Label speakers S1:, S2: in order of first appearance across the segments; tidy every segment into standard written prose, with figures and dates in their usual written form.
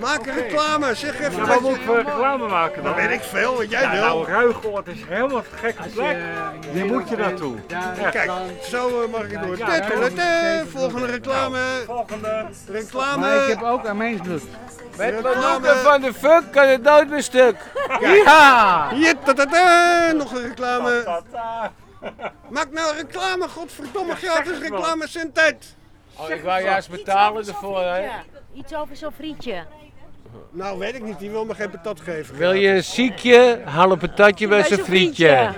S1: Maak een reclame, zeg even.
S2: Maar wat moet ik voor reclame maken dan?
S1: Dat weet ik veel, wat jij wil.
S2: Nou, Ruigoord is helemaal een gekke plek. Hier moet je naartoe.
S1: Kijk, zo mag ik door. Volgende reclame.
S2: Volgende.
S1: Reclame.
S3: Maar ik heb ook Armeensbloed.
S4: Met Manoeke van de Fuck kan het nooit meer stuk.
S3: Ja!
S1: Hier, nog een reclame. Maak nou reclame, godverdomme, gratis reclame, zendtijd.
S4: Oh, ik wou juist betalen ervoor, hè.
S5: Ja, iets over zo'n frietje.
S1: Nou, weet ik niet, die wil me geen patat geven.
S4: Wil je een ziekje? Haal een patatje bij zijn frietje.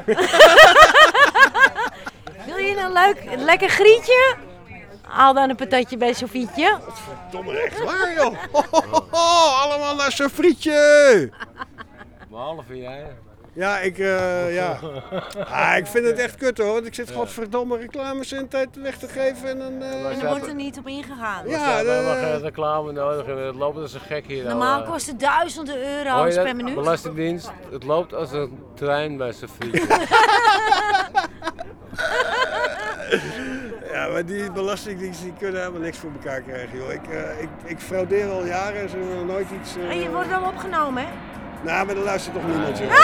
S5: Wil je een lekker grietje? Haal dan een patatje bij Sofietje.
S1: Godverdomme, echt waar joh. Allemaal naar zo'n frietje.
S4: Behalve jij.
S1: Ja, ik vind het echt kut hoor, want ik zit godverdomme reclamecentijd weg te geven en dan...
S5: En er wordt er niet op ingegaan.
S1: Ja,
S4: we hebben geen reclame nodig en het loopt als een gek hier.
S5: Normaal kost het €1000 per minuut.
S4: Belastingdienst, het loopt als een trein bij zijn frietje.
S1: Ja, maar die belastingdiensten die kunnen helemaal niks voor elkaar krijgen joh. Ik fraudeer al jaren en ze hebben nog nooit iets...
S5: En je wordt wel opgenomen hè?
S1: Nou, maar er luistert toch niemand zo.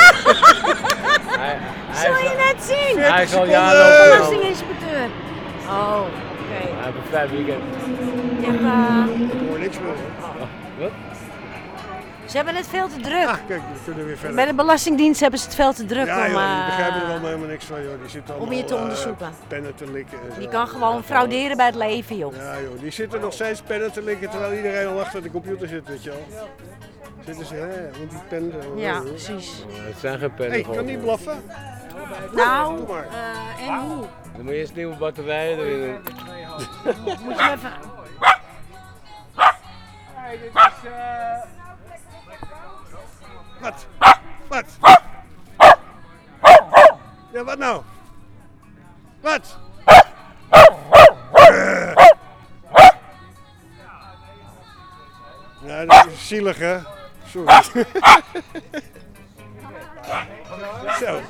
S5: Zal je net zien?
S4: Hij is al
S1: seconden.
S4: jaren opgenomen.
S5: Belastinginspecteur. Oh, oké.
S4: Hij heeft een vrij weekend.
S5: Je hebt,
S1: Ik hoor niks meer.
S4: Wat?
S5: ze hebben het veel te druk.
S1: Ah, kijk, we kunnen weer verder.
S5: Bij de Belastingdienst hebben ze het veel te druk
S1: Ja
S5: om,
S1: joh, die begrijpen er wel helemaal niks van joh. Die zitten allemaal,
S5: om je te onderzoeken.
S1: pennen te likken en zo.
S5: Je kan gewoon frauderen bij het leven joh.
S1: Ja joh, die zitten nog steeds pennen te likken terwijl iedereen al achter de computer zit, weet je wel. Zitten ze, hè, want die pen...
S5: Ja, precies.
S4: Het zijn geen pennen
S1: Hey, ik
S4: voor.
S1: kan niet blaffen.
S5: Nou,
S1: Doe maar.
S5: en hoe?
S4: Dan moet je eerst nieuwe batterijen erin doen.
S5: Moet je even...
S1: Wat? Wat? Ja, wat nou? Wat? Ja, dat is zielig hè? Sorry. Zo.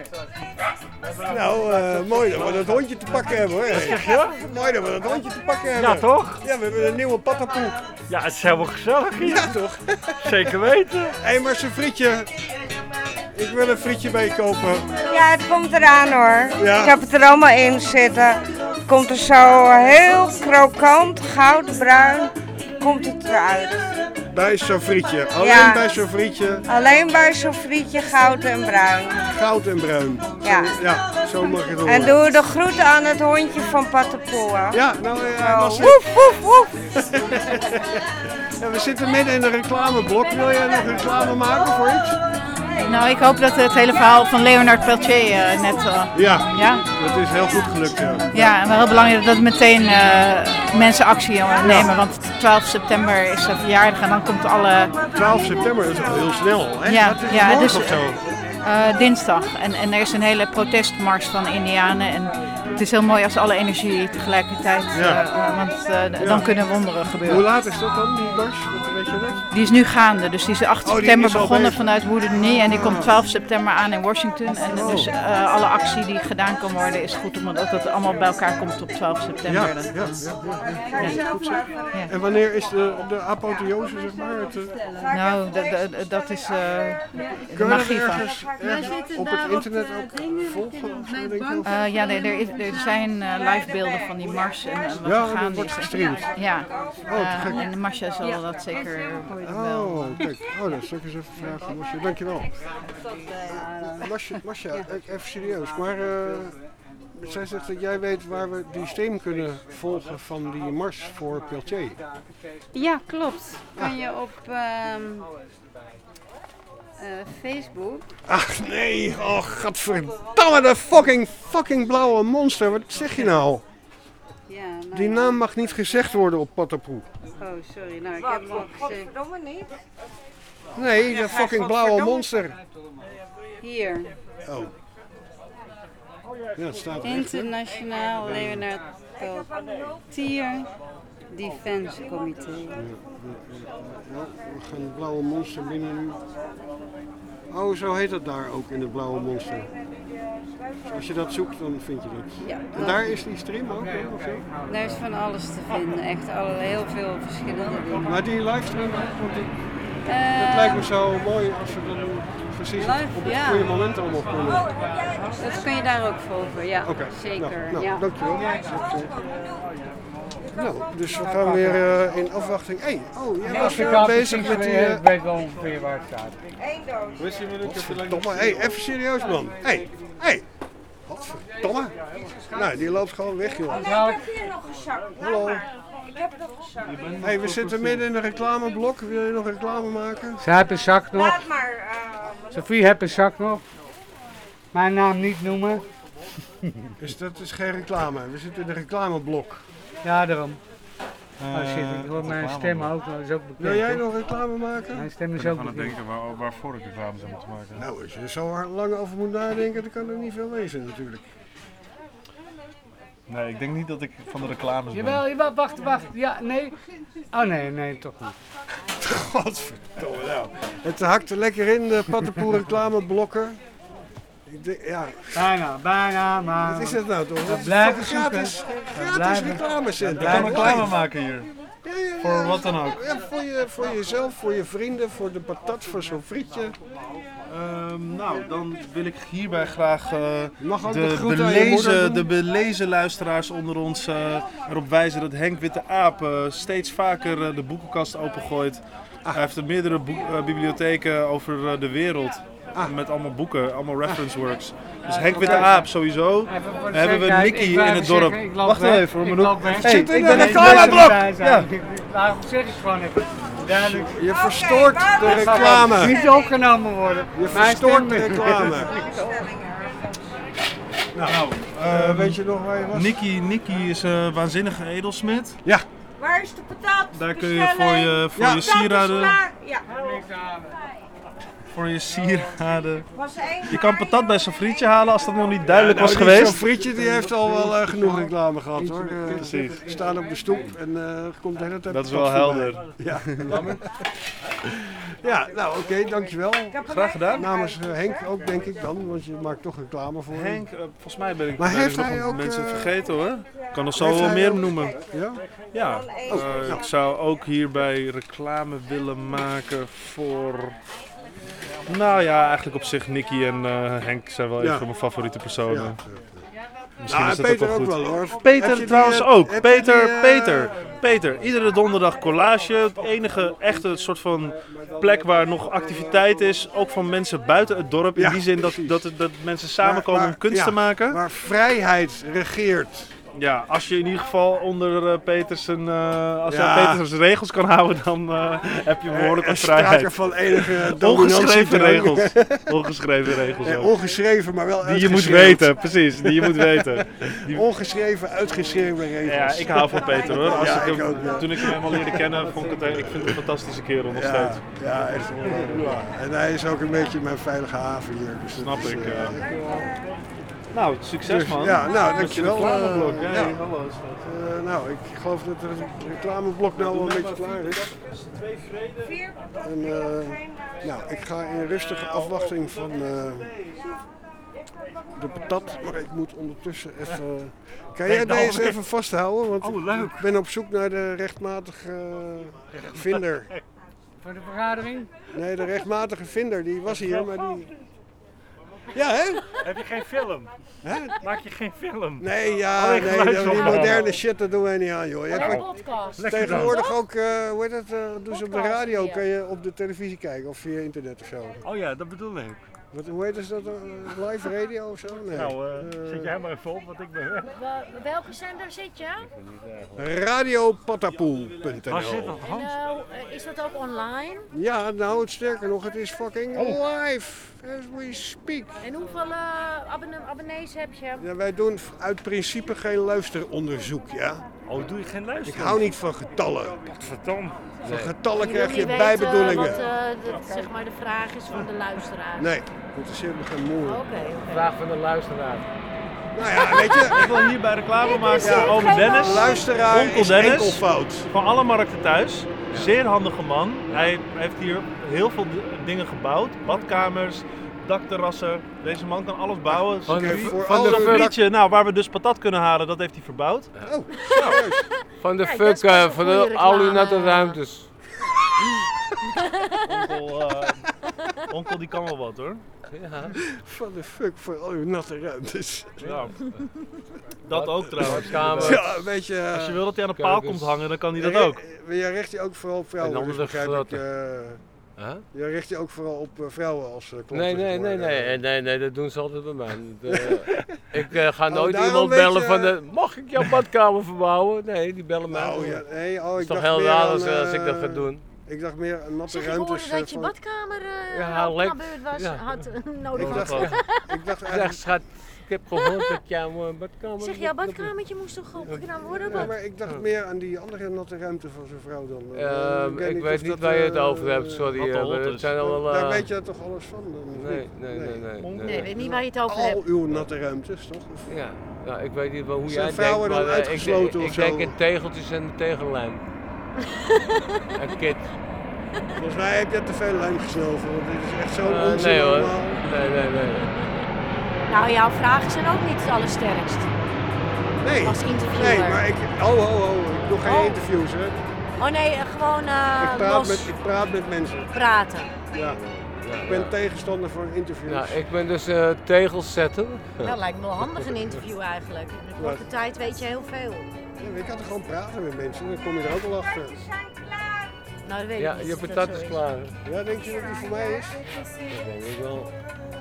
S1: Nou, mooi dat we dat hondje te pakken hebben hoor.
S2: Wat zeg je?
S1: Mooi dat we dat hondje te pakken hebben.
S2: Ja, toch?
S1: Ja, we hebben een nieuwe patapoe.
S2: Ja, het is helemaal gezellig hier.
S1: Ja, toch?
S2: Zeker weten.
S1: Hé, maar zijn frietje. Ik wil een frietje bij je kopen.
S6: Ja, het komt eraan hoor.
S1: Ja.
S6: Ik heb het er allemaal in zitten. Komt er zo heel krokant, goudbruin, komt het eruit.
S1: Bij zo'n frietje. Alleen
S6: Ja.
S1: bij zo'n frietje.
S6: Alleen bij zo'n frietje goud en bruin.
S1: Goud en bruin.
S6: Ja.
S1: Ja, zo mag je het horen.
S6: En doe de groeten aan het hondje van Pattenpoel.
S1: Ja, nou, hij was er.
S6: Woef, woef, woef.
S1: Ja, we zitten midden in een reclameblok. Wil jij nog reclame maken voor iets?
S7: Nou, ik hoop dat het hele verhaal van Leonard Peltier net...
S1: Ja,
S7: ja?
S1: dat is heel goed gelukt. Ja.
S7: Ja, en wel heel belangrijk dat meteen mensen actie nemen, want 12 september is zijn verjaardag en dan komt alle...
S1: 12 september, dat is al heel snel. Hè?
S7: Ja,
S1: dat is
S7: ja,
S1: morgen
S7: dus,
S1: of zo.
S7: dinsdag. En er is een hele protestmars van Indianen en het is heel mooi als alle energie tegelijkertijd, want dan kunnen wonderen
S1: Hoe
S7: gebeuren.
S1: laat is dat dan, die mars? Dat weet je net?
S7: Die is nu gaande, dus die is 8
S1: die
S7: september
S1: is al
S7: begonnen
S1: bezig.
S7: vanuit Wounded Knee en die komt 12 september aan in Washington. En dus alle actie die gedaan kan worden is goed, omdat het allemaal bij elkaar komt op 12 september.
S1: Ja, ja, ja. Ja. Goed zeg. En wanneer is de apotheose, zeg maar?
S7: Nou, dat is de
S1: Kun je dat
S7: magie van.
S1: ergens op het internet ook volgen? Of zo, denk je?
S7: Ja, er zijn live beelden van die mars en wat
S1: Ja,
S7: er gaande
S1: dat wordt
S7: is.
S1: gestreamd.
S7: Ja,
S1: te gek.
S7: en Masha zal dat zeker wel.
S1: Oh, kijk. Oh, dat zal ik eens even vragen. Masha, dankjewel. Masha, even serieus. Maar zij zegt dat jij weet waar we die stream kunnen volgen van die mars voor Peltier.
S8: Ja, klopt. Kan je op Facebook.
S1: Ach nee, oh gadverdamme, de fucking blauwe monster. Wat zeg je nou?
S8: Ja, nou
S1: Die naam mag niet gezegd worden op Patapoe.
S8: Oh, sorry. Nou, ik heb hem ook gezegd.
S6: Godverdomme niet.
S1: Nee, de fucking blauwe monster.
S8: Hier.
S1: Oh. Ja, het staat er echt, hè?
S8: Internationaal Leonard Peltier Defense Comité.
S1: Ja, we gaan het blauwe monster binnen nu. Oh, zo heet dat daar ook in het blauwe monster. Als je dat zoekt, dan vind je dat.
S8: Ja,
S1: En daar is die stream ook, of zo?
S8: daar is van alles te vinden. Echt heel veel verschillende dingen.
S1: Maar die livestream, want het lijkt me zo mooi als we dan precies
S8: Live,
S1: op het
S8: ja.
S1: goede moment allemaal kunnen.
S8: Dat kun je daar ook volgen, ja.
S1: Oké,
S8: Zeker.
S1: Nou,
S8: ja.
S1: dankjewel. Nou, dus we gaan weer in afwachting. Jij was weer bezig met die...
S3: Ik weet wel ongeveer waar het staat.
S1: Godverdomme, even serieus man. Godverdomme. Nou, die loopt gewoon weg joh.
S6: Ik heb hier nog gezakt.
S1: Hallo.
S6: Ik heb het nog gezakt.
S1: We zitten midden in een reclameblok. Wil je nog reclame maken?
S3: Ze heeft een zak nog.
S6: Laat maar.
S3: Sophie heeft een zak nog. Mijn naam niet noemen.
S1: Dus dat is geen reclame. We zitten in een reclameblok.
S3: Ja, daarom. Ik hoor mijn stem ook, dat is ook bekend.
S1: Wil jij
S3: toch?
S1: nog reclame maken?
S3: Mijn stem is
S9: Ik ben
S3: ook
S9: aan het
S3: bekend.
S9: denken waarvoor ik reclame zou moeten maken.
S1: Nou, als je er zo lang over moet nadenken, dan kan er niet veel wezen natuurlijk.
S9: Nee, ik denk niet dat ik van de reclames ben.
S3: Jawel, wacht. Ja, nee. Oh nee, toch niet.
S1: Godverdomme nou. Het hakt er lekker in, de Pattenpoel reclameblokken.
S3: Bijna, maar...
S1: Wat is dat nou toch? Dat is
S3: blijven
S1: gratis reclamecentrum.
S9: Ik kan reclame maken hier.
S1: Ja.
S9: Voor wat dan ook.
S1: Ja, voor jezelf, voor je vrienden, voor de patat, voor zo'n frietje.
S9: Nou, dan wil ik hierbij graag
S1: Mag ook de groet aan je moeder doen?
S9: de belezen luisteraars onder ons erop wijzen dat Henk Witte Aap steeds vaker de boekenkast opengooit. Hij heeft meerdere bibliotheken over de wereld. Met allemaal boeken, allemaal reference works. Dus Henk Witte Aap sowieso. Dan hebben we Nicky in het dorp. Wacht even, ik
S1: zit in een reclameblok!
S3: Ja. Daarom zeg ik gewoon even. Duidelijk.
S1: Je verstoort de reclame.
S3: Niet opgenomen worden.
S1: Je verstoort de reclame.
S9: Nou,
S1: weet je nog waar je was?
S9: Nicky is een waanzinnige edelsmid.
S1: Ja.
S6: Waar is de patat?
S9: Daar kun je voor je sieraden.
S6: Ja.
S9: Voor je sieraden.
S6: Was één
S9: Je kan patat bij zo'n frietje halen als dat nog niet duidelijk was
S1: Zo'n
S9: geweest.
S1: frietje die heeft al wel genoeg reclame gehad hoor.
S9: Precies.
S1: Staan op de stoep en komt de hele tijd.
S9: Dat is wel
S1: patat voorbij.
S9: helder.
S1: Ja. Ja, nou oké, dankjewel.
S9: Graag gedaan.
S1: Namens Henk ook denk ik dan, want je maakt toch reclame voor hem.
S9: Henk, volgens mij ben ik
S1: Maar heeft
S9: nog
S1: hij ook,
S9: mensen vergeten hoor. Ik kan nog
S1: heeft
S9: zo wel
S1: hij
S9: meer
S1: ook-
S9: noemen.
S1: Ja?
S9: Ja, ik zou ook hierbij reclame willen maken voor... Nou ja, eigenlijk op zich Nicky en Henk zijn wel een van mijn favoriete personen. Misschien
S1: Nou,
S9: is dat
S1: Peter
S9: ook wel goed.
S1: hoor.
S9: Peter
S1: Heb je
S9: trouwens
S1: die,
S9: ook.
S1: heb je
S9: Peter. Iedere donderdag collage. Het enige echte soort van plek waar nog activiteit is. Ook van mensen buiten het dorp. In die zin dat mensen samenkomen om kunst te maken.
S1: Waar vrijheid regeert.
S9: Ja, als je in ieder geval onder Peters regels kan houden, dan heb je behoorlijk wat vrijheid.
S1: Sprake van enige
S9: Ongeschreven
S1: dominantie.
S9: regels. Ongeschreven regels.
S1: Ja,
S9: ook.
S1: ongeschreven, maar wel
S9: Die je moet
S1: uitgeschreeuwd.
S9: weten, precies. Die je moet weten.
S1: Ongeschreven, uitgeschreven regels.
S9: Ja, ik hou van Peter hoor. Als
S1: Ja,
S9: ik
S1: ik ook, ja.
S9: Toen ik hem helemaal leerde kennen, vond ik vind het een fantastische kerel nog steeds.
S1: Ja, echt. Ja. En hij is ook een beetje mijn veilige haven hier. Dus dat
S9: Snap
S1: is,
S9: ik. Nou, succes man.
S1: Ja, nou,
S9: Met je
S1: dankjewel.
S9: reclameblok.
S1: Ja.
S9: Hallo is dat.
S1: Nou, ik geloof dat het reclameblok nou wel een beetje klaar is. En, nou, ik ga in rustige afwachting van de patat, maar ik moet ondertussen even... Kan jij deze even vasthouden? Want ik ben op zoek naar de rechtmatige vinder.
S3: Voor de vergadering?
S1: Nee, de rechtmatige vinder, die was hier, maar die... Ja, hè?
S2: Heb je geen film?
S1: Hè?
S2: Maak je geen film?
S1: Nee, ja,
S2: Alleen
S1: nee,
S2: geluidsopname.
S1: die moderne shit, dat doen wij niet aan, joh. Je hebt ook
S2: Lekker
S1: tegenwoordig ook, hoe heet dat, doen ze op de radio, kan je op de televisie kijken of via internet of zo.
S2: Oh ja, dat bedoel ik.
S1: Hoe heet dat, live radio of zo? Nee.
S2: Nou, zet jij maar even op, want ik ben weg.
S5: Welke zender zit je?
S1: Radiopatapoel.nl.
S2: Waar zit dat, Hans?
S5: Is dat ook online?
S1: Ja, nou, het sterker nog, het is fucking live as we speak.
S5: En hoeveel abonnees heb je?
S1: Ja, wij doen uit principe geen luisteronderzoek, ja.
S2: Oh, doe je geen
S1: Ik
S2: luisteren?
S1: hou niet van getallen.
S2: Vertom.
S1: Van getallen
S5: Je
S1: krijg
S5: wil
S1: je
S5: niet
S1: bijbedoelingen.
S5: weten wat zeg maar de vraag is van de luisteraar.
S1: Nee, interesseert me geen moer.
S5: Oké.
S3: Vraag van de luisteraar.
S1: Nou ja, weet je,
S9: Ik wil hierbij reclame maken voor oom Dennis.
S1: luisteraar
S9: Onkel
S1: is
S9: Dennis.
S1: enkelfout.
S9: Van alle markten thuis. Zeer handige man. Hij heeft hier heel veel dingen gebouwd. Badkamers, dakterrassen. Deze man kan alles bouwen.
S4: Van
S9: Van de frietje, nou, waar we dus patat kunnen halen, dat heeft hij verbouwd.
S1: Oh, serieus?
S4: Van de
S5: Kijk, dat is
S4: fuck,
S5: best een
S4: van
S5: goede
S4: de al uw natte
S5: reclame.
S4: ruimtes.
S9: Onkel die kan wel wat hoor.
S4: Ja.
S1: Van de fuck voor al uw natte ruimtes.
S9: Ja. Dat ook trouwens.
S4: Kamer.
S1: Ja, een beetje...
S9: Als je wil dat hij aan de paal komt hangen, dan kan hij dat ook.
S1: Je richt je ook vooral op vrouwen,
S4: En
S1: dus
S4: andere
S1: begrijp ik.
S4: grote. Huh?
S1: Je richt je ook vooral op vrouwen als klanten.
S4: Nee, dat doen ze altijd bij mij. Ik ga nooit
S1: daarom
S4: iemand
S1: weet
S4: bellen
S1: je-
S4: van de, mag ik jouw badkamer verbouwen? Nee, die bellen mij.
S1: Oh ja, nee,
S4: Het is
S1: ik
S4: toch
S1: dacht
S4: heel
S1: meer
S4: raar
S1: aan,
S4: als ik dat ga doen.
S1: Ik dacht meer aan natte
S5: Zeg, ik
S1: ruimtes.
S5: hoorde dat je
S1: van-
S5: badkamer
S4: Ja, lekt.
S5: beurt was,
S4: Ja.
S5: had nodig
S1: Ik
S5: was.
S1: dacht, ik dacht
S4: Zeg,
S1: eigenlijk...
S4: schat, ik heb gehoord dat jouw badkamer...
S5: Zeg, jouw badkamertje moest toch opgedaan worden?
S1: Ja,
S5: Wat?
S1: maar ik dacht meer aan die andere natte ruimte van zijn vrouw dan.
S4: Ik weet niet waar je het over hebt, sorry.
S9: Natte
S4: maar
S9: holtes.
S4: het zijn al wel...
S1: Daar weet je toch alles van? Dan?
S4: Nee.
S5: Nee, ik weet niet waar je het over
S1: Al
S5: hebt.
S1: uw natte ruimtes, toch? Of-
S4: Ja, ik weet niet wel hoe
S1: Zijn
S4: jij
S1: vrouwen
S4: denkt,
S1: dan
S4: maar
S1: uitgesloten
S4: ik
S1: of
S4: denk
S1: zo?
S4: in tegeltjes en tegellijm. Een kit.
S1: Volgens mij heb je te veel lijm gesnoven, want dit is echt zo'n onzin
S4: Nee hoor.
S1: allemaal.
S4: Nee.
S5: Nou, jouw vragen zijn ook niet het allersterkst.
S1: Nee,
S5: Als interviewer.
S1: nee, maar ik doe geen
S5: Oh.
S1: interviews, hè.
S5: Oh nee, gewoon
S1: Ik praat met mensen.
S5: praten.
S1: Ja. Ik ben tegenstander van interviews.
S4: Nou, ik ben dus tegelszetter.
S5: Dat lijkt me wel handig een interview eigenlijk. In een korte tijd weet je heel veel.
S1: Ja, ik kan er gewoon praten met mensen, dan kom je er ook wel achter.
S5: Nou, dat weet
S4: Ja,
S5: ik niet.
S4: je
S5: of dat
S4: patat
S5: zo
S4: is
S5: is.
S4: klaar.
S1: Ja, denk je dat die voor mij is?
S4: Dat denk ik wel.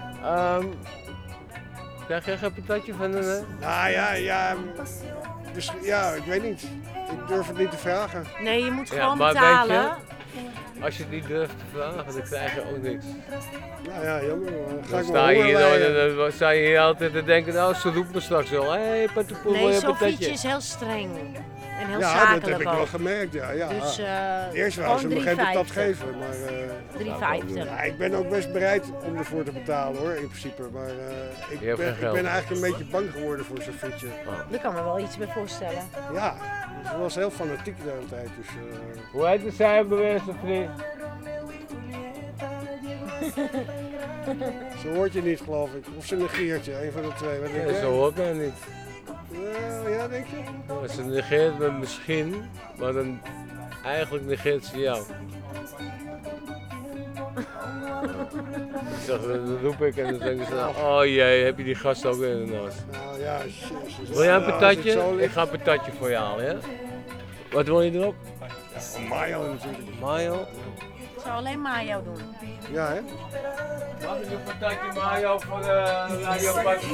S4: Krijg jij geen patatje van een...
S1: Nou ja, dus, ja, ik weet niet. Ik durf het niet te vragen.
S5: Nee, je moet
S4: Ja,
S5: gewoon
S4: maar
S5: betalen.
S4: weet Als je het niet durft te vragen, dan krijg je ook niks.
S1: Nou ja, jammer. Dan ga
S4: Dan
S1: ik
S4: sta
S1: wel
S4: je,
S1: honger
S4: hier,
S1: lijden.
S4: dan sta je hier altijd te denken, nou ze roept me straks wel, hé Pattenpoel, wil
S5: Nee,
S4: je een patatje?
S5: Sofietje is heel streng. En heel
S1: Ja,
S5: zakelijk
S1: dat heb ik
S5: ook.
S1: wel gemerkt, ja.
S5: Dus
S1: Eerst wou ze me geen patat geven, maar...
S5: 3,50.
S1: Ja, ik ben ook best bereid om ervoor te betalen hoor, in principe. Maar ik
S4: hebt geen
S1: ben
S4: geld.
S1: eigenlijk een beetje bang geworden voor zo'n frietje.
S5: Daar kan me wel iets bij voorstellen.
S1: Ja, dus ze was heel fanatiek de hele tijd. Dus,
S4: Hoe heet de zij ook bewezen, vriend?
S1: Zo hoort je niet, geloof ik. Of ze negeert je, een van de twee. Wat denk
S4: Nee,
S1: jij?
S4: zo hoort mij niet.
S1: Ja, denk je?
S4: Nou, ze negeert me misschien, maar dan eigenlijk negeert ze jou. Ik zeg, dan roep ik en dan denken ze, oh jee, heb je die gast ook weer ernaast.
S1: Nou ja, jezus.
S4: Wil jij een
S1: Als het
S4: patatje?
S1: zo
S4: Ik
S1: ligt-
S4: ga een patatje voor je halen, ja? Wat wil je erop?
S1: Mayo natuurlijk.
S4: Mayo?
S5: Ik zou alleen mayo doen.
S1: Ja, hè?
S4: Mag ik een patatje mayo voor de radio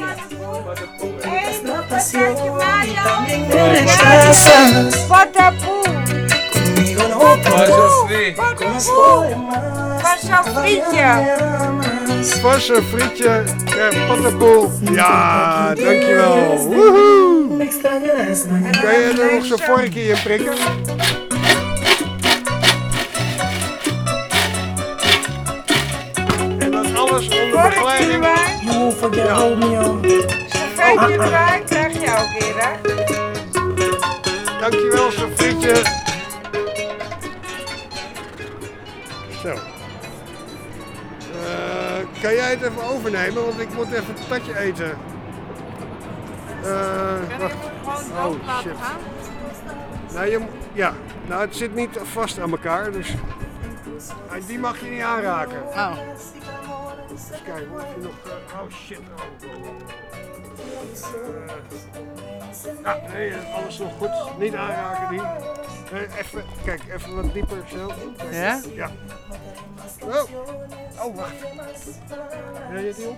S6: Passa frietje.
S1: Vasse frietje, pattenpoel. Ja, dankjewel. Woehoe! Kan je er nog zo'n vorkje in prikken? En dan alles onder begeleiding.
S6: Servetje erbij, krijg je ook weer, hè?
S1: Dankjewel, zo'n frietje. Zo. Kan jij het even overnemen, want ik moet even een patatje eten. Wacht.
S6: Gewoon dood laten gaan.
S1: Nou, nou, het zit niet vast aan elkaar, dus die mag je niet aanraken.
S6: Oh.
S1: Even kijken of je nog... oh shit. Nee, alles nog goed. Niet aanraken die. Even, kijk, even wat dieper zo. Kijk.
S6: Ja?
S1: Ja. Oh, wacht. Ja, je die op?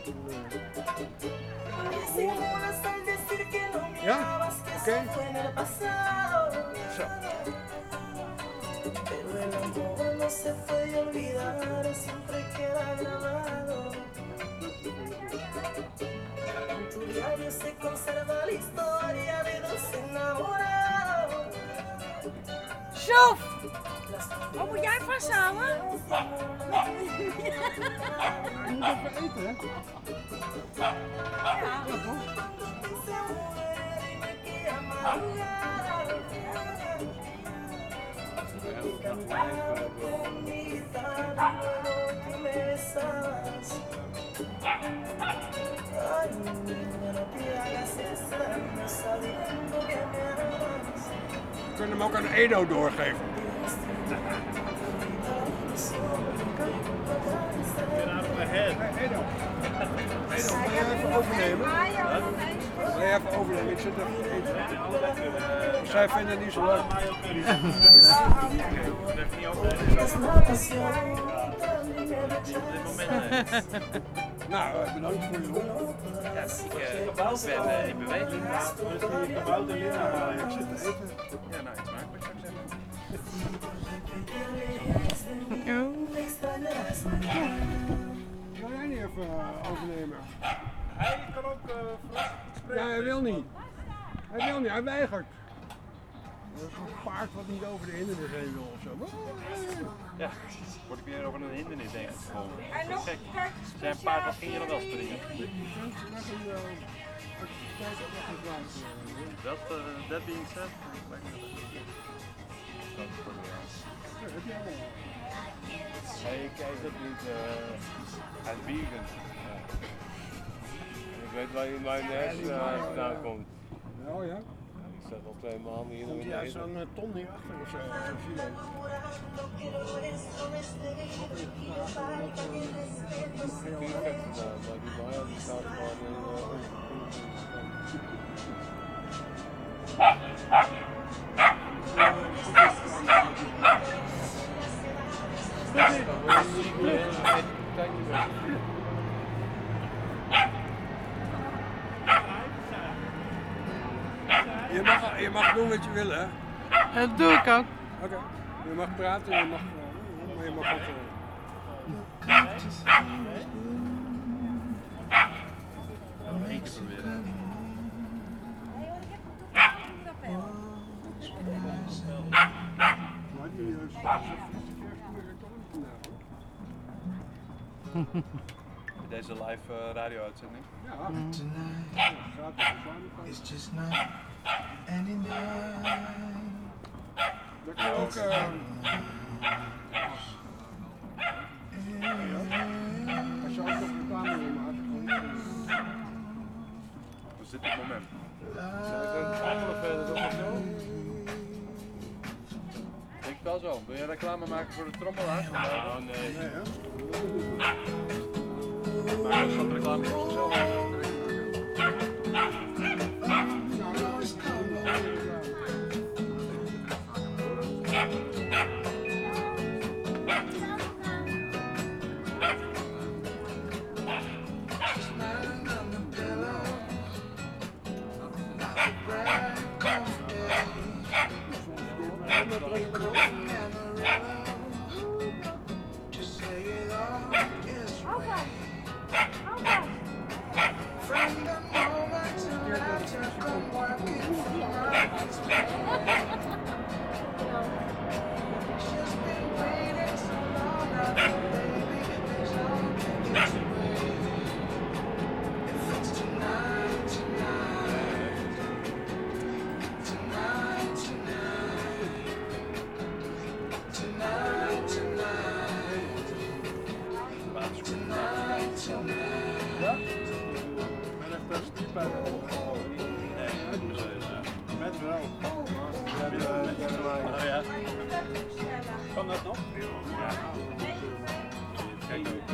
S1: Ja? Oké. Zo.
S5: Sof! Wat moet jij vasthouden?
S1: Je moet even eten, hè? We kunnen hem ook aan Edo doorgeven. Edo, wil jij even overnemen? Wil jij even overnemen? Ik zit even eten. Zij vinden het niet zo leuk. Nou, bedankt voor je hulp.
S10: Ja, ik ben in beweging.
S1: Ik zit te eten.
S10: Ja, nou, iets smakelijk zou ik zeggen.
S1: Wil jij niet even overnemen?
S9: Hij kan ook
S1: Ja, hij wil niet. Hij weigert. Dat is een paard wat niet over de hindernis heen wil of zo.
S10: Ja, word ik weer over een hindernis heen gekomen. Gek. Zijn paard, wat ging je dan wel springen? Dat being said, lijkt me dat het voor de
S4: Nee, ik eet dat niet. Hij is vegan. Ik weet waar je mayonaise vandaan komt.
S1: Oh ja?
S4: Ik zat al 2 maanden hier.
S1: Komt hij uit zo'n ton hierachter of zo? Zo'n kilo?
S4: Veel vet vandaan, maar die mayo staat gewoon in
S1: Je mag doen wat je wil, hè?
S7: Dat doe ik ook.
S1: Oké. Je mag praten, maar je mag ook...
S10: Deze live radio-uitzending.
S1: Ja. Dat kan ook... Als je ook nog reclame wil maken.
S10: Dus dit is het moment.
S4: Zal ik een trommelen verder doen of zo?
S10: Ik wel zo. Wil je reclame maken voor de trommelaar?
S4: Oh nee.
S1: Nee, hè?
S10: Maar dat gaat reclame voor zichzelf. Kan dat nog? Ja. Kijk ook.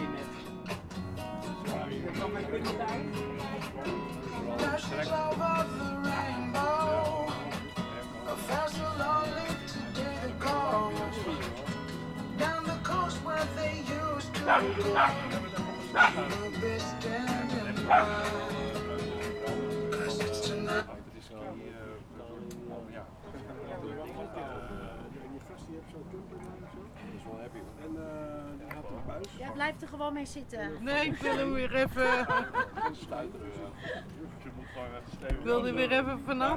S5: Jij blijft er gewoon mee zitten.
S7: Nee, ik wil hem weer even. Ik wil er weer even vanaf.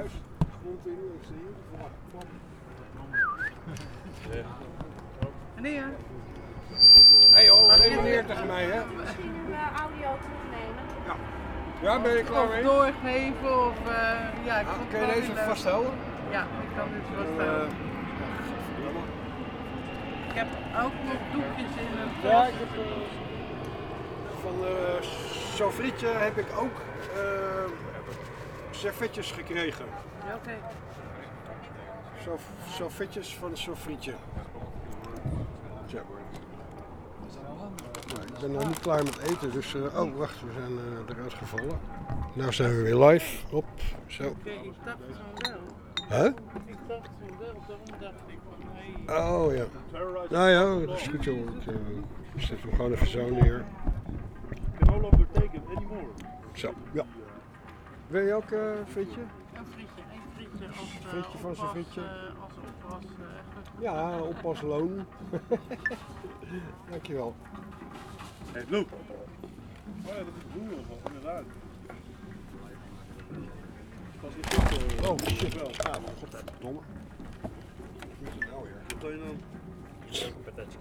S7: Nee,
S1: Hé joh, redeneer tegen mij, hè?
S5: Misschien een audio terugnemen.
S1: Ja. Ja, ben je klaar
S7: of
S1: mee?
S7: doorgeven of ja.
S1: Kun je deze vasthouden?
S7: Ja, ik kan dit vasthouden. Ik heb ook nog doekjes in het.
S1: Ja, ik heb van zo'n frietje heb ik ook servetjes gekregen.
S5: Oké.
S1: Servetjes van zo'n frietje. Zo. Nou, ik ben nog niet klaar met eten, dus... oh, wacht, we zijn eruit gevallen. Nou zijn we weer live. Hop, zo.
S3: Ik dacht van wel.
S1: Huh?
S3: Ik dacht van wel, daarom dacht ik van hey.
S1: Oh ja. Nou ja, dat is goed joh. Ik zet hem gewoon even zo neer.
S10: Can no longer take it anymore.
S1: Zo, ja. Wil je ook frietje?
S3: Een frietje, één frietje als
S1: Frietje van zo'n frietje.
S3: als oppas.
S1: Ja, oppasloon. Dankjewel.
S10: Hey, Lou. Oh ja, dat is boeren, inderdaad. Pas niet goed.
S1: Oh shit. Ja, godverdomme. Wat is het nou weer?
S10: Wat doe je dan? Patatje.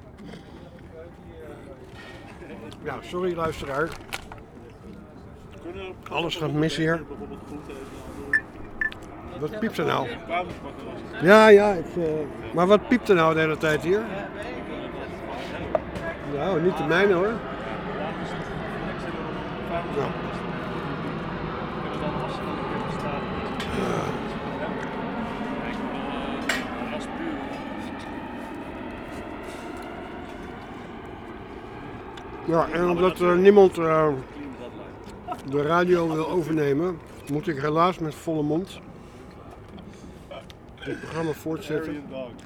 S1: Ja, sorry luisteraar. Alles gaat mis hier. Wat piept er nou? Ja, maar wat piept er nou de hele tijd hier? Nou, niet de mijne hoor. Nou. Ja, en omdat niemand de radio wil overnemen, moet ik helaas met volle mond het programma voortzetten.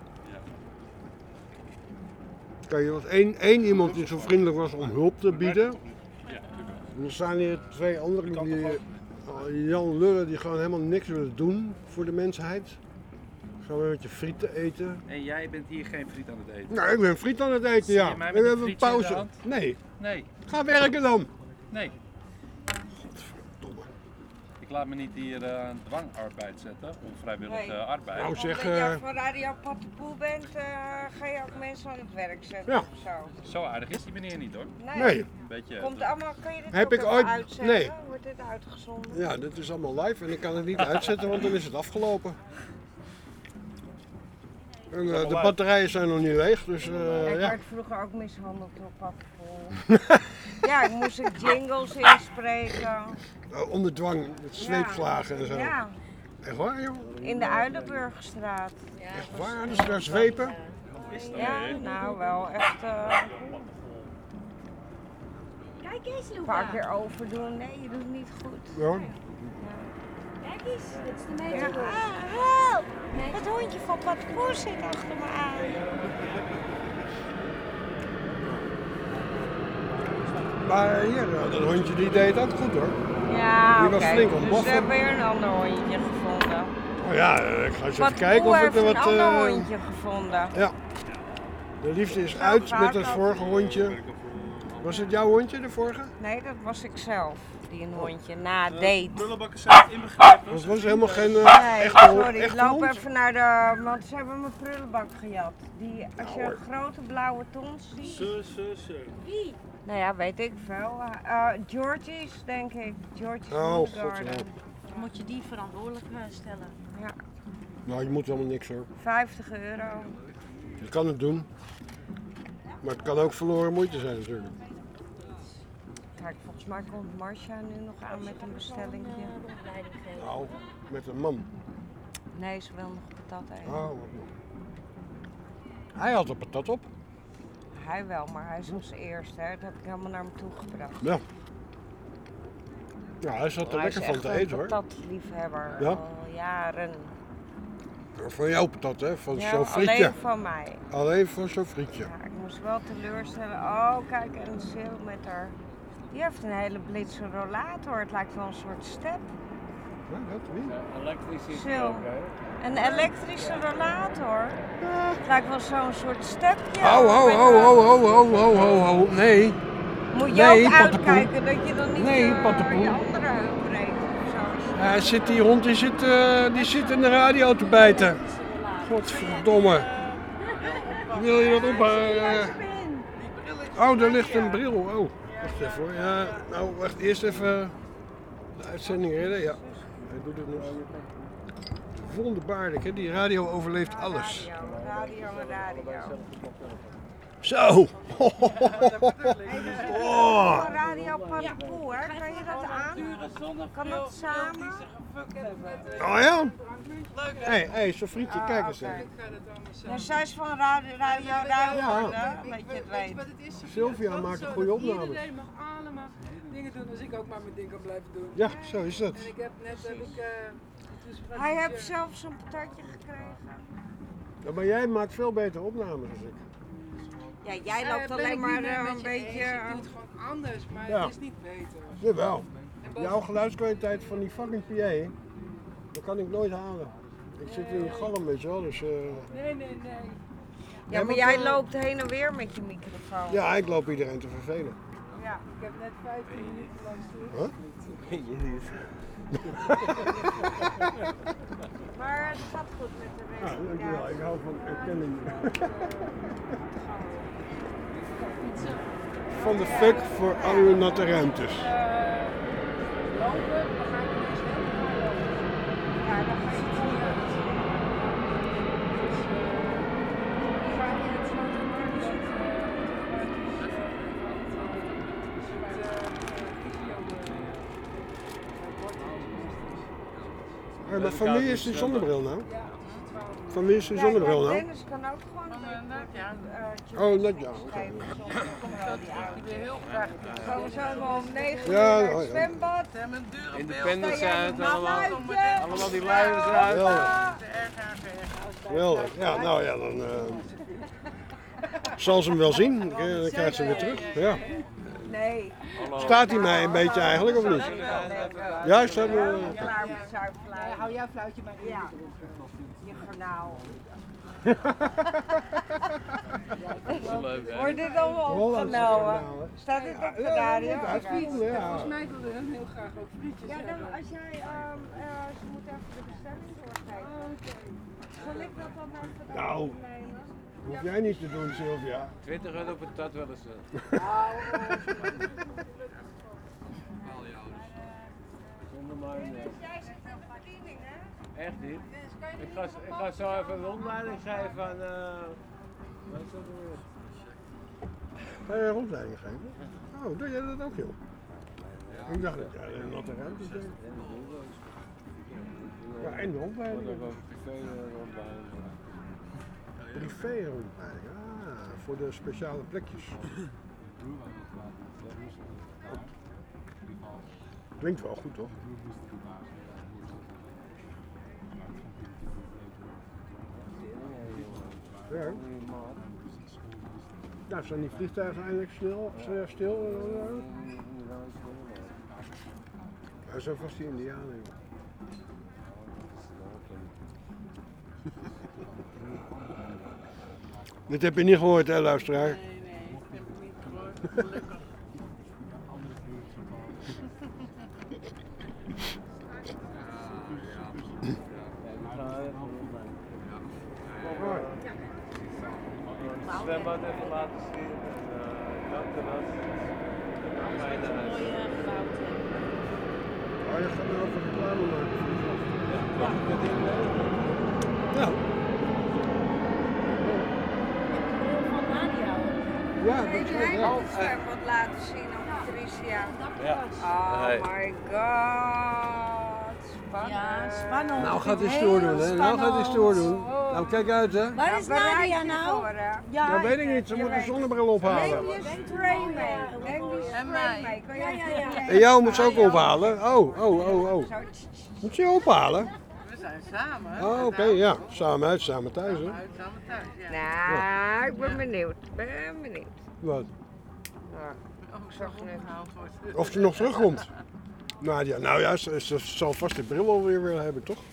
S1: Kijk, er was één iemand die zo vriendelijk was om hulp te bieden. En er staan hier twee anderen die Jan lullen die gewoon helemaal niks willen doen voor de mensheid. Gewoon een beetje frieten eten.
S10: En jij bent hier geen friet aan het eten?
S1: Nou, ik ben friet aan het eten, ja.
S10: Jij
S1: We hebben een pauze.
S10: hand?
S1: Nee.
S10: Nee.
S1: Ga werken dan.
S10: Nee. Ik laat me niet hier aan dwangarbeid zetten, onvrijwillige arbeid.
S1: Nou zeg...
S6: Omdat je voor Radio Pattenpoel bent, ga je ook mensen aan het werk zetten
S1: Ja.
S6: of zo.
S10: Zo aardig is die meneer niet hoor.
S1: Nee.
S10: Beetje,
S6: Komt allemaal, kun je dit
S1: Heb
S6: ook
S1: ik
S6: even
S1: ooit-
S6: uitzetten?
S1: nee.
S6: Wordt dit uitgezonden?
S1: Ja, dit is allemaal live en ik kan het niet uitzetten, want dan is het afgelopen. En, de batterijen zijn nog niet leeg, dus
S6: Ik
S1: ja.
S6: werd vroeger ook mishandeld door Pattenpoel. Ja, ik moest ik jingles inspreken.
S1: Onder dwang, met zweepslagen en zo.
S6: Ja,
S1: Echt waar, joh?
S6: in de Uilenburgerstraat.
S1: Echt waar? Dus daar zwepen?
S6: Ja, nou wel echt
S5: Kijk eens,
S6: een
S5: Luca.
S6: paar keer overdoen. Nee, je doet het niet goed.
S1: Ja.
S5: Kijk eens, dit is de
S6: Ja.
S5: meter.
S6: Help! Het hondje van Pattenpoel zit achter me aan.
S1: Maar hier, dat hondje die deed ook goed hoor.
S6: Ja,
S1: Die
S6: oké.
S1: was flink aan het
S6: Dus
S1: blaffen.
S6: we hebben weer een ander hondje gevonden.
S1: Oh ja, ik ga eens even
S6: Pattenpoel
S1: kijken of ik
S6: heeft
S1: er wat...
S6: een ander hondje gevonden.
S1: Ja. De liefde is
S6: Zo
S1: uit
S6: vaak
S1: met het
S6: al.
S1: vorige hondje. Was het jouw hondje, de vorige?
S6: Nee, dat was ik zelf. Die een hondje na date.
S9: Prullenbakken zijn inbegrepen.
S1: Dat was helemaal geen
S6: Nee,
S1: echte,
S6: sorry, ik
S1: echte
S6: loop
S1: hond?
S6: even naar de... Want ze hebben mijn prullenbak gejat. Die, als je een grote blauwe tons ziet...
S5: Wie?
S6: Nou ja, weet ik veel. Georgie's, denk ik. Georgie's
S1: Oh,
S6: Food
S1: god.
S6: Garden.
S1: Ja.
S5: Moet je die verantwoordelijk stellen?
S6: Ja,
S1: Nou, je moet helemaal niks hoor.
S6: €50.
S1: Je kan het doen. Maar het kan ook verloren moeite zijn natuurlijk.
S6: Kijk, volgens mij komt Marcia nu nog aan met een bestellingje.
S1: Nou, met een man.
S6: Nee, ze wil nog patat eten.
S1: Oh, wat nog. Hij had er patat op.
S6: Hij wel, maar hij is als eerste. Hè. Dat heb ik helemaal naar hem toe gebracht.
S1: Ja. Ja, hij zat er lekker van te eten hoor.
S6: Hij is echt een patatliefhebber.
S1: Ja?
S6: Al jaren.
S1: Van jouw patat hè, van
S6: Ja,
S1: zo'n frietje.
S6: alleen van mij.
S1: Alleen van zo'n frietje.
S6: Ja, ik moest wel teleurstellen. Oh, kijk, en Sil met haar. Die heeft een hele blitse rollator. Het lijkt wel een soort step.
S1: Ja, wat? Wie?
S10: Elektrisch
S6: Sil. Een elektrische rollator. Het lijkt wel zo'n soort stepje.
S1: Ho, ho,
S6: met
S1: ho,
S6: een-
S1: ho, ho, ho, ho, ho, ho. Nee.
S6: Moet je
S1: Nee,
S6: ook
S1: Pattenpoel.
S6: uitkijken dat je dan niet
S1: Nee, Pattenpoel.
S6: je andere heup breekt of zo.
S1: Ja, die hond die zit in de radio te bijten. Godverdomme. Wil je dat op? Oh, daar ligt een bril. Oh, wacht even hoor. Ja, nou, wacht eerst even de uitzending redden. Ja, hij doet het nog. Wonderbaarlijk, hè? Die radio overleeft alles.
S6: Radio.
S1: Zo!
S6: Oh. Radio gaat de poel, hè? Kan je dat aan? Kan dat samen?
S1: Oh ja? Hé, Sofrietje, kijk eens. Hè.
S6: Ja, zij is van Radio Duivel, hè? Dat je het weet.
S1: Sylvia maakt een goede opname.
S11: Iedereen mag allemaal dingen doen als ik ook maar mijn ding kan blijven doen.
S1: Ja, zo is het.
S11: En ik heb net
S6: Hij heeft zelfs een patatje gekregen.
S1: Ja, maar jij maakt veel betere opnames dan ik.
S6: Ja, jij loopt alleen maar een beetje...
S11: Ik doe het gewoon anders, maar
S1: Ja.
S11: het is niet beter.
S1: Jawel. Jouw geluidskwaliteit van die fucking PA, dat kan ik nooit halen. Ik zit in je galm, weet je wel, dus...
S11: Nee.
S6: Ja, maar jij loopt heen en weer met je microfoon.
S1: Ja, ik loop iedereen te vervelen.
S6: Ja.
S11: Ik heb net 15 minuten lang stil.
S1: Huh?
S4: Weet je niet.
S6: Maar het gaat goed met de
S1: Ja,
S6: rest.
S1: dankjewel. Ik hou van erkenning. Van de fuck voor al uw natte ruimtes.
S11: Lopen, dan ga ik niks hebben.
S6: Ja, dan ga je het zien.
S11: Ga in het Sloterpark zitten.
S1: Hey, maar van wie is die zonnebril nou? Van wie is die zonnebril nou?
S6: Dennis kan ook gewoon
S1: Oh, net ja.
S6: Ik wil heel graag. Gaan we zo wel om 9 uur
S1: Ja,
S6: naar het
S1: oh ja.
S6: zwembad.
S4: Independence uit,
S6: Sta jij
S4: allemaal.
S6: met een luidje?
S4: Allemaal die luiders eruit.
S1: Geweldig. Geweldig. Ja, nou ja, dan zal ze hem wel zien. Dan krijgt ze hem weer terug. Ja.
S6: Nee.
S1: Staat hij mij een beetje eigenlijk of niet? Juist hebben we.
S6: Klaar met zuiverlijn.
S7: Hou jouw fluitje maar in.
S6: Ja. Je garnaal. Wordt dit allemaal opgenomen? Staat dit op de radio?
S11: Volgens mij wilde hem heel graag ook frietjes
S6: Ja, dan
S11: hebben.
S6: als jij, ze moet even de bestelling doorgeven. Zal ik dat dan even
S1: Nou.
S6: nemen?
S1: Hoef jij niet te doen, Sylvia.
S4: 20 euro patat wel eens. Zonder mayonaise.
S6: Jij zit op bediening, hè?
S4: Echt niet. Ik ga zo even een rondleiding geven aan... wat is dat weer?
S1: Ga je een rondleiding geven? Oh, doe jij dat ook, joh? Ik dacht dat jij een natte ruimte deed. Ja, en de rondleiding. Privé rondleiding, voor de speciale plekjes. Klinkt wel goed, toch? Ja. Nou, zijn die vliegtuigen eindelijk stil? Ja, zo vast die Indianen, joh. Dit heb je niet gehoord, hè, luisteraar?
S11: Nee, ik heb het niet gehoord. Gelukkig.
S4: Zwembad even laten zien. Dakterras. Fijne huis.
S1: Oh, je gaat nou even reclame maken.
S4: Mag ik het in?
S1: Nou. Ja, dat
S6: Heb
S1: is
S6: jij
S1: goed,
S6: nog
S1: ja.
S6: een zwembad laten zien op Patricia?
S4: Ja.
S6: Oh
S4: Nee.
S6: my god. Spannend.
S5: Ja, spannend.
S1: Nou gaat hij stoer doen, hè? Nou gaat hij stoer doen. Nou, kijk uit, hè?
S5: Waar is Nadia nou?
S1: Ja, weet ik niet. Ze moet de zonnebril ophalen.
S6: Neem je spray mee. Neem die spray mee. Kan jij
S1: En jou moet ze ook ophalen. Oh. Moet je je ophalen?
S11: We zijn samen.
S1: Oh, oké, ja. Samen uit, samen thuis, hè?
S11: Uit samen thuis, ja.
S6: Nou, ik ben benieuwd.
S1: Wat?
S11: Of ik zo opgehaald word.
S1: Of ze nog terugkomt. Nadia, nou ja, ze zal vast de bril alweer willen hebben, toch?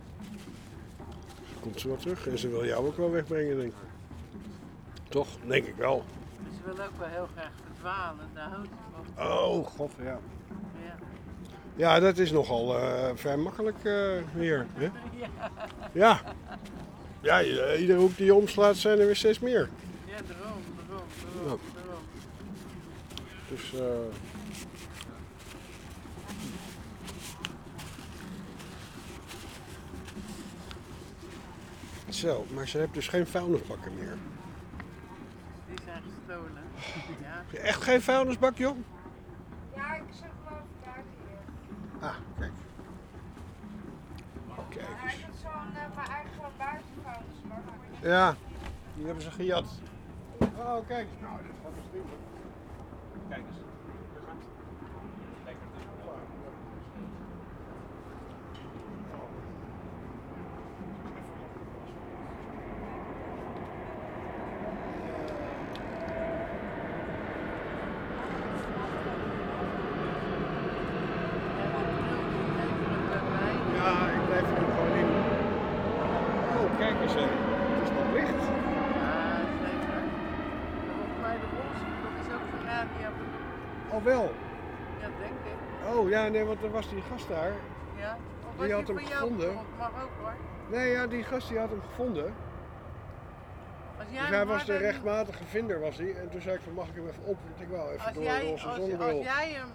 S1: Komt ze wel terug en ze wil jou ook wel wegbrengen, denk ik. Toch? Denk ik wel.
S11: Ze wil ook wel heel graag verdwalen, daar houdt ze van.
S1: Oh, god, ja.
S11: Ja.
S1: Ja, dat is nogal vrij makkelijk hier. Hè? Ja. Ja, iedere hoek die je omslaat zijn er weer steeds meer.
S11: Ja, daarom.
S1: Ja. Dus, Zo, maar ze heeft dus geen vuilnisbakken meer.
S11: Die zijn gestolen. Ja.
S1: Echt geen vuilnisbak, joh?
S6: Ja, ik
S1: Ah, kijk. Kijk eens.
S6: Mijn eigen buitenvuilnisbak.
S1: Ja, die hebben ze gejat. Oh, kijk. Nou, dit gaat dus niet.
S10: Kijk eens. Lekker dus.
S1: Ja, ik blijf er nu gewoon in. Oh, kijk eens, hè. Het is nog licht.
S11: Ja, zeker. Volgens mij de rolstoel, dat is ook van Nadia.
S1: Oh, wel.
S11: Ja, denk ik.
S1: Oh, ja, nee, want er was die gast daar.
S11: Ja? Of
S1: Die
S11: was
S1: had hem
S11: van jou?
S1: gevonden.
S11: Dat mag ook hoor.
S1: Nee, ja, die gast die had hem gevonden.
S11: Als jij
S1: Dus
S11: hem
S1: hij was de
S11: harder-
S1: rechtmatige vinder, was hij. En toen zei ik van, mag ik hem even op? Ik wel even
S11: Als
S1: door
S11: jij,
S1: onze
S11: als
S1: zonnebril.
S11: jij hem,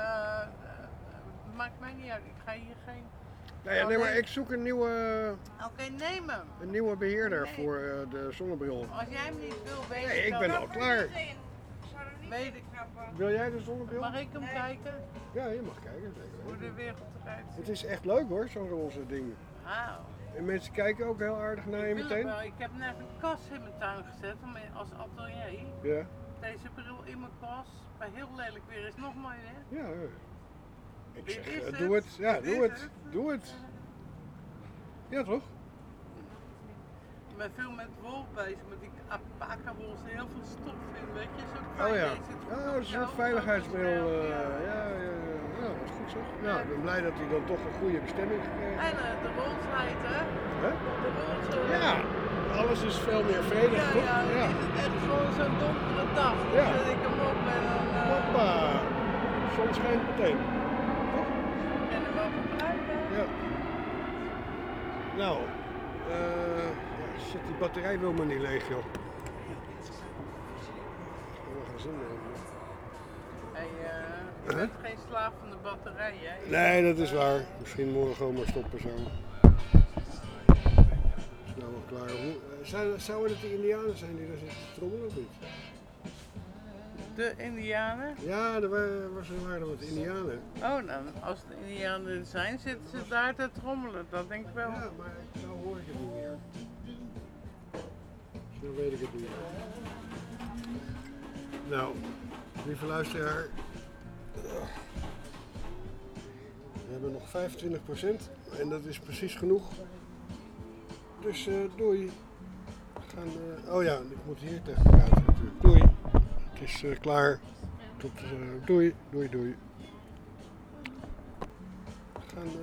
S11: maakt mij niet uit, ik ga hier geen...
S1: Nou ja, nee, maar ik zoek een nieuwe,
S11: Oké, neem hem.
S1: een nieuwe beheerder voor de zonnebril.
S11: Als jij hem niet wil, weet
S1: Nee, ik ben al klaar.
S11: Weet ik.
S1: Wil jij de zonnebril?
S11: Mag ik hem kijken?
S1: Ja, je mag kijken.
S11: Hoe
S1: Zeker.
S11: de wereld eruit ziet.
S1: Het is echt leuk hoor, zo'n roze ding.
S11: Wauw.
S1: En mensen kijken ook heel aardig naar je
S11: Ik wil het
S1: meteen.
S11: wel. Ik heb net een kast in mijn tuin gezet als atelier.
S1: Ja.
S11: Deze bril in mijn kast. Bij heel lelijk weer is nog mooi hè?
S1: Ja, ik
S11: Dit
S1: zeg,
S11: is het.
S1: doe het. Ja,
S11: Dit
S1: doe
S11: is
S1: het.
S11: het.
S1: Doe het. Ja, toch?
S11: Ik ben veel met wol bezig, met die alpaca-wol. Er heel veel stof in, weet je. Zo
S1: Oh ja. Oh, een soort veiligheidsbril. Ja, wat goed zeg. Nou, ik ben blij dat hij dan toch een goede bestemming gekregen
S11: En de rolsheid, hè?
S1: Hè?
S11: De rolsheid.
S1: Ja, alles is veel meer vredig, toch?
S11: Ja, ja, het is echt gewoon zo'n donkere dag. Dan
S1: Ja.
S11: zet ik hem op en dan
S1: Hoppa. Zon schijnt meteen.
S11: kan ik hem wel gebruiken.
S1: Ja. Nou, ja, shit, die batterij wil me niet leeg, joh. We gaan zin nemen.
S11: Hey, je bent geen slaaf van de batterij, hè?
S1: Nee, dat is waar. Misschien morgen gewoon maar stoppen zo. Is nou wel klaar. Zouden het de Indianen zijn die daar zitten te trommelen of niet?
S11: De Indianen?
S1: Ja, er waren wat Indianen.
S11: Oh, dan, als het Indianen er zijn, zitten ze daar te trommelen. Dat denk ik wel.
S1: Ja, maar nou hoor ik het niet meer. Zo weet ik het niet meer. Nou, lieve luisteraar. We hebben nog 25% en dat is precies genoeg. Dus doei. We gaan, oh ja, ik moet hier tegen praten natuurlijk. Doei. Het is klaar. Tot, doei, doei, doei. We gaan...